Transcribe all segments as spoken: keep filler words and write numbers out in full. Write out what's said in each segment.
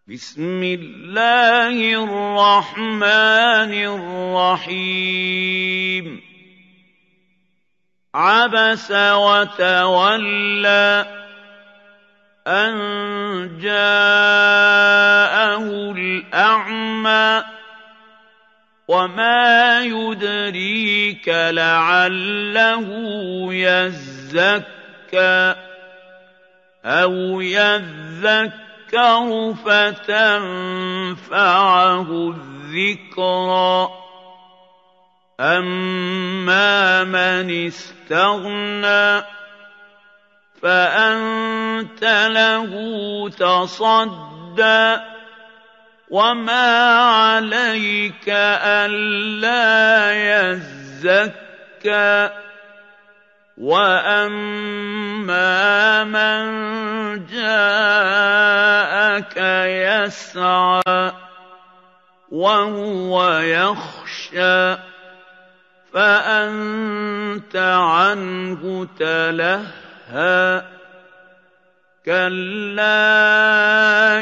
بسم الله الرحمن الرحيم عبس وتولى أن جاءه الأعمى وما يدريك لعله يزكى أو يذكر فتنفعه الذكرى أما من استغنى فأنت له تصدى وما عليك ألا يزكى وأما من جاءك يسعى وهو يخشى فأنت عنه تلهى كلا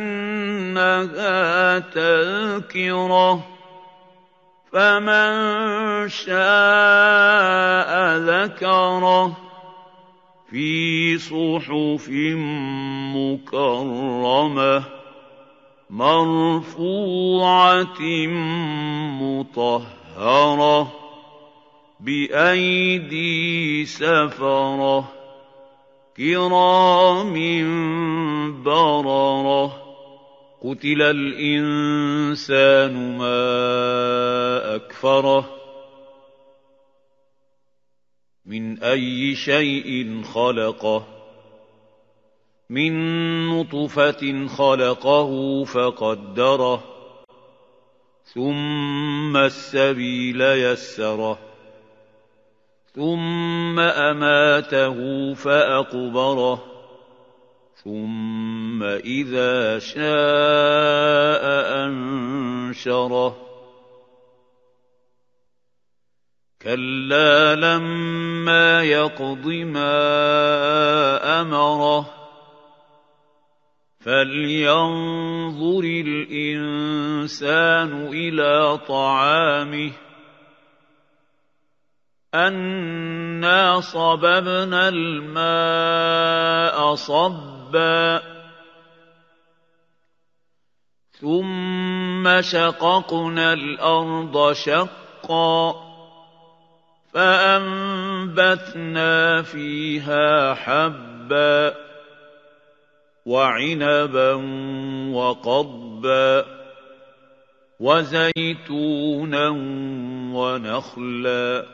إنها تذكرة فمن شاء ذكره في صحف مكرمة مرفوعة مطهرة بأيدي سفرة كرام بررة قتل الإنسان ما أكفره من أي شيء خلقه من نطفة خلقه فقدره ثم السبيل يسره ثم أماته فأقبره ثم إذا شاء أنشره كلا لما يقض ما أمره فلينظر الإنسان إلى طعامه أنا صببنا الماء صبا ثم شققنا الأرض شقا فأنبتنا فيها حبا وعنبا وقضبا وزيتونا ونخلا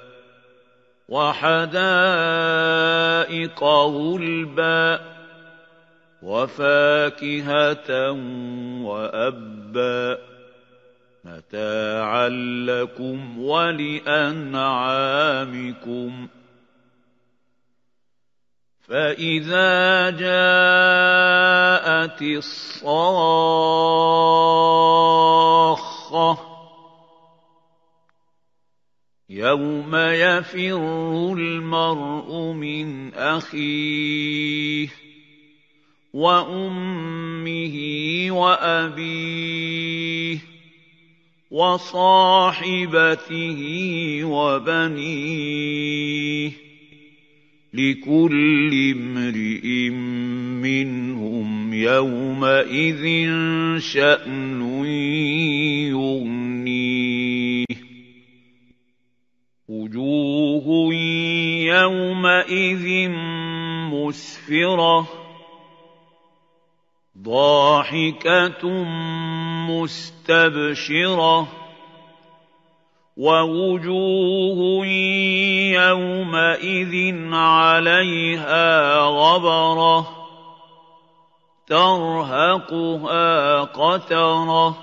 وحدائق غلبا وفاكهة وأبا متاعا لكم ولأنعامكم فإذا جاءت الصاخة يوم يفر المرء من أخيه وأمه وأبيه وصاحبته وبنيه لكل امرئ منهم يومئذ شأن يغنيه وجوه يومئذ مسفرة ضاحكة مستبشرة ووجوه يومئذ عليها غبرة ترهقها قترة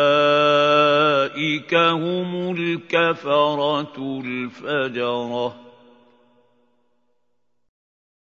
أولئك هم الكفرة الفجرة